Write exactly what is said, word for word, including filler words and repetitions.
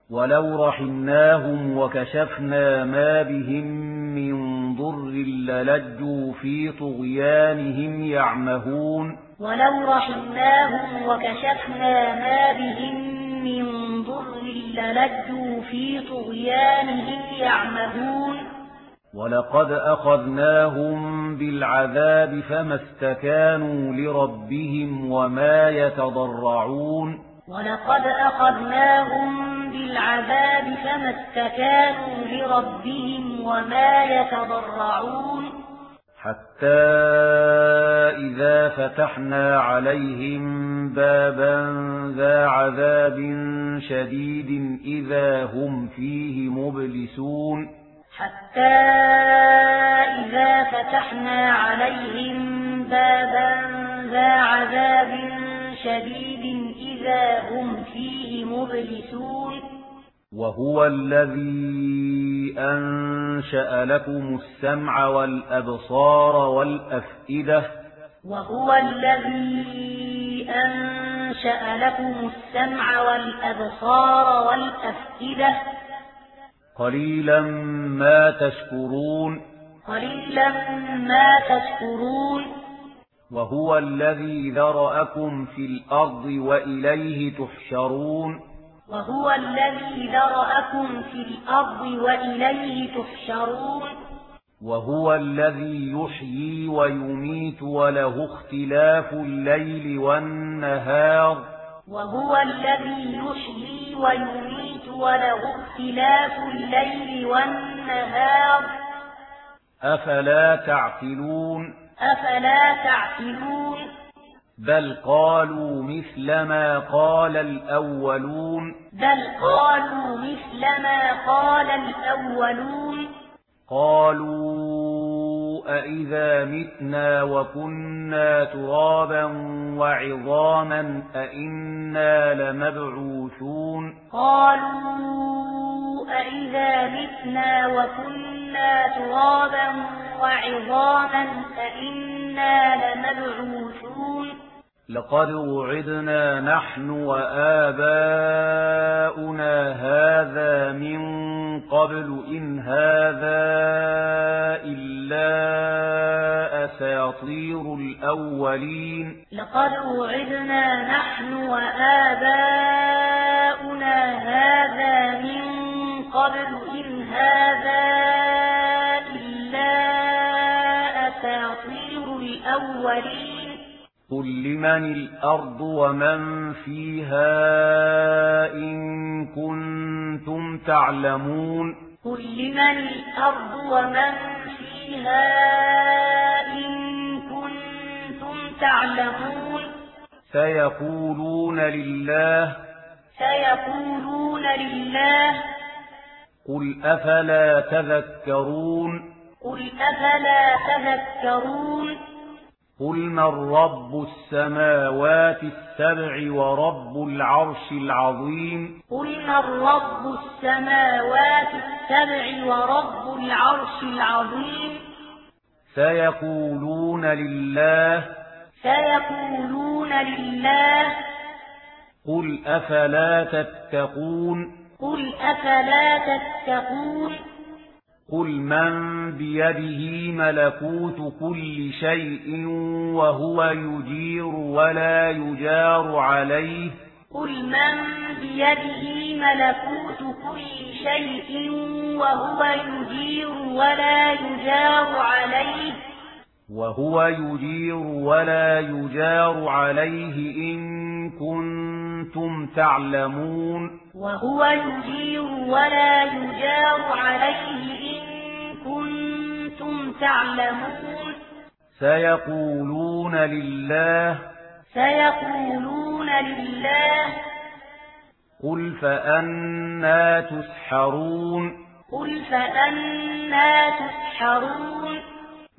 ولو رحمناهم وكشفنا ما بهم من ضر للجوا في طغيانهم يعمهون ولو رحمناهم وكشفنا ما بهم من ضر للجوا في طغيانهم يعمهون ولقد أخذناهم بالعذاب فما استكانوا لربهم وما يتضرعون ولقد أخذناهم بالعذاب فما استكانوا لربهم وما يتضرعون حتى إذا فتحنا عليهم بابا ذا عذاب شديد إذا هم فيه مبلسون حتى إذا فتحنا عليهم بابا ذا عذاب شديد إذا هم فيه مبلسون وهو الذي أنشأ لكم السمع والأبصار والأفئدة وهو الذي أنشأ لكم السمع والأبصار والأفئدة قليلا ما تشكرون قليلا ما تشكرون وهو الذي ذرأكم في الأرض وإليه تحشرون وهو الذي ذرأكم في الأرض وإليه تحشرون وهو الذي يحيي ويميت وله اختلاف الليل والنهار وهو الذي يحيي ويميت وله اختلاف الليل والنهار أفلا تعقلون أفلا تعقلون بل قالوا مثل ما قال الأولون بل قالوا مثل ما قال الأولون قالوا أئذا متنا وكنا ترابا وعظاما أئنا لمبعوثون قالوا أئذا متنا وكنا ترابا وعظاما أئنا لمبعوثون لقد وعدنا نحن وآباؤنا هذا من قبل إن هذا إلا أساطير الأولين لقد وعدنا نحن وآباؤنا هذا من قبل إن هذا إلا أساطير الأولين قل لمن الأرض ومن فيها إن كنتم تعلمون قل لمن الأرض ومن فيها إن كنتم تعلمون سيقولون لله سيقولون لله قل أفلا تذكرون قل أفلا تذكرون قل من رب السماوات السبع ورب العرش العظيم قل من رب السماوات السبع ورب العرش العظيم سيقولون لله سيقولون لله قل أفلا تتقون قل أفلا تتقون قل من بيده ملكوت كل شيء وهو يجير ولا يجار عليه قل من بيده ملكوت كل شيء وهو يجير ولا يجار عليه وهو يجير ولا يجار عليه إن كنتم تعلمون وهو يجير ولا يجار عليه إن كنتم تعلمون سيقولون لله سيقولون لله قل فأنى تسحرون قل فأنى تسحرون